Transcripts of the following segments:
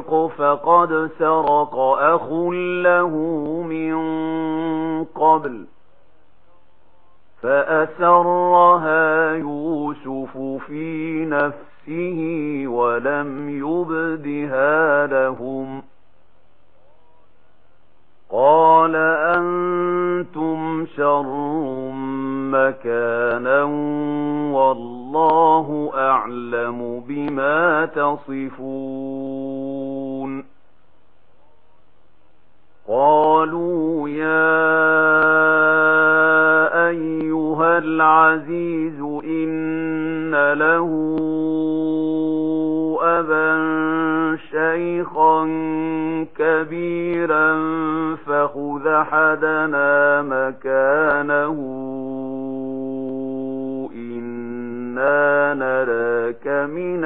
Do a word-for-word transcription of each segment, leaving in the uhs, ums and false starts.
يسرق فقد سرق أخ له من قبل فأسرها يوسف في نفسه ولم يبدها لهم قال أنتم شر مكانا والله أعلم بما تصفون قالوا يا أيها العزيز إن له أبا شيخا كبيرا فخذ أحدنا مكانه إنا نراك من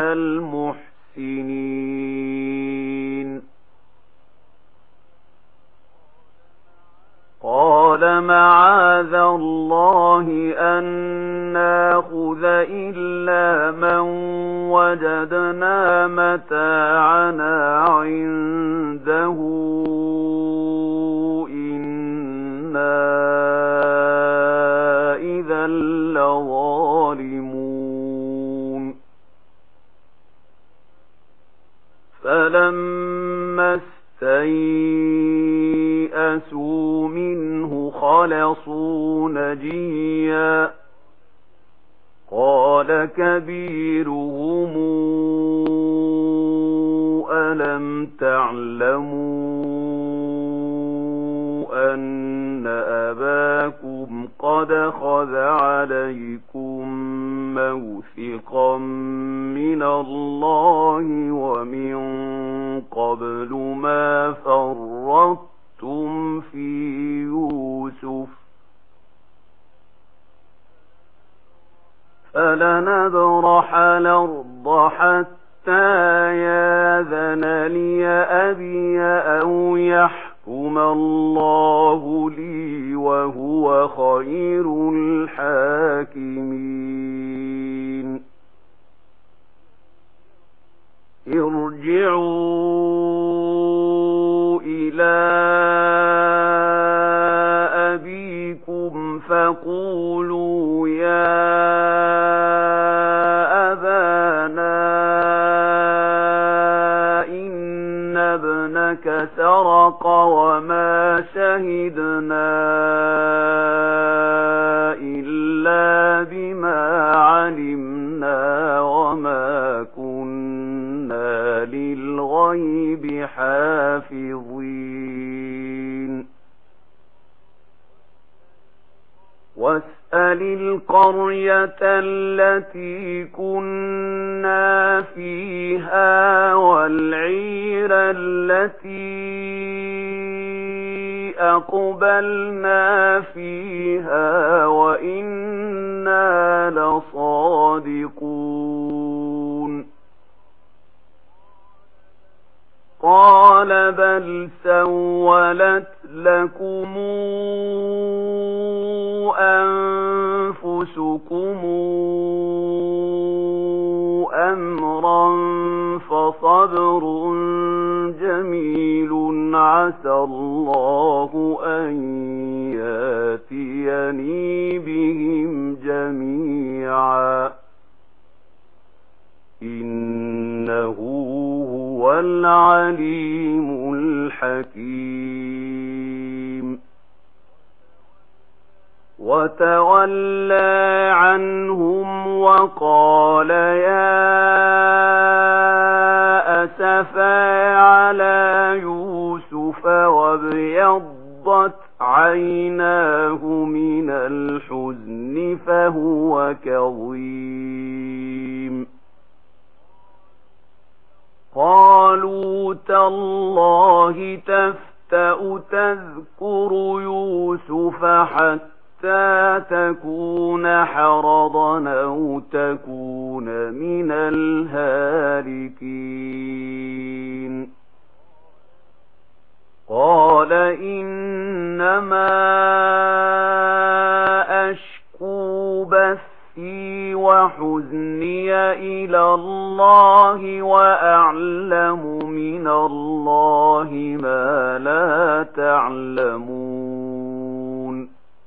المحسنين قال معاذ الله أن ناخذ إلا من وجدنا متاعنا عنده إنا إذا لظالمون فلما استيئسوا منه خلصوا نجيا قال كبيرهم ألم تعلموا أن أباكم قد خذ عليكم موثقا من الله ومن قبل ما فرطتم في يوسف فلنبرح الأرض حتى ياذن لي أبي أو يحكم الله لي وهو خير الحاكمين ارجعوا إلى أبيكم فقولوا يا سرق وما شهدنا إلا بما علمنا وما كنا للغيب حافظين واسأل القرية التي كنا فيها والعير التي أقبلنا فيها وإنا لصادقون قال بل سولت لكم أنفسكم أمرا فصبر جميل عسى الله أن ياتيني بهم جميعا إنه هو العليم الحكيم وتولى عنهم وقال يا أسفا على يوسف وابيضت عيناه من الحزن فهو كظيم قالوا تالله تفتأ تذكر يوسف حتى تكون حرضا أو تكون من الهالكين قال إنما أشكو بثي بَأْسِي وَحُزْنِي إِلَى اللَّهِ وَأَعْلَمُ مِنَ اللَّهِ مَا لَا تَعْلَمُونَ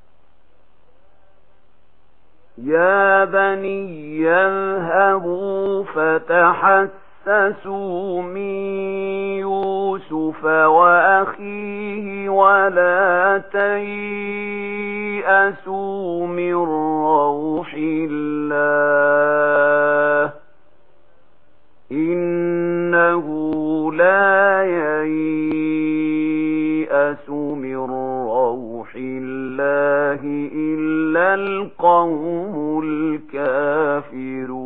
يَا بَنِيَّ اذْهَبُوا فَتَحَسَّسُوا مِن يُوسُفَ وَأَخِيهِ وَلَا تَيْأَسُوا مِن رَّوْحِ اللَّهِ إِنَّهُ لَا يَيْأَسُ مِن رَّوْحِ اللَّهِ إِلَّا الْقَوْمُ الْكَافِرُونَ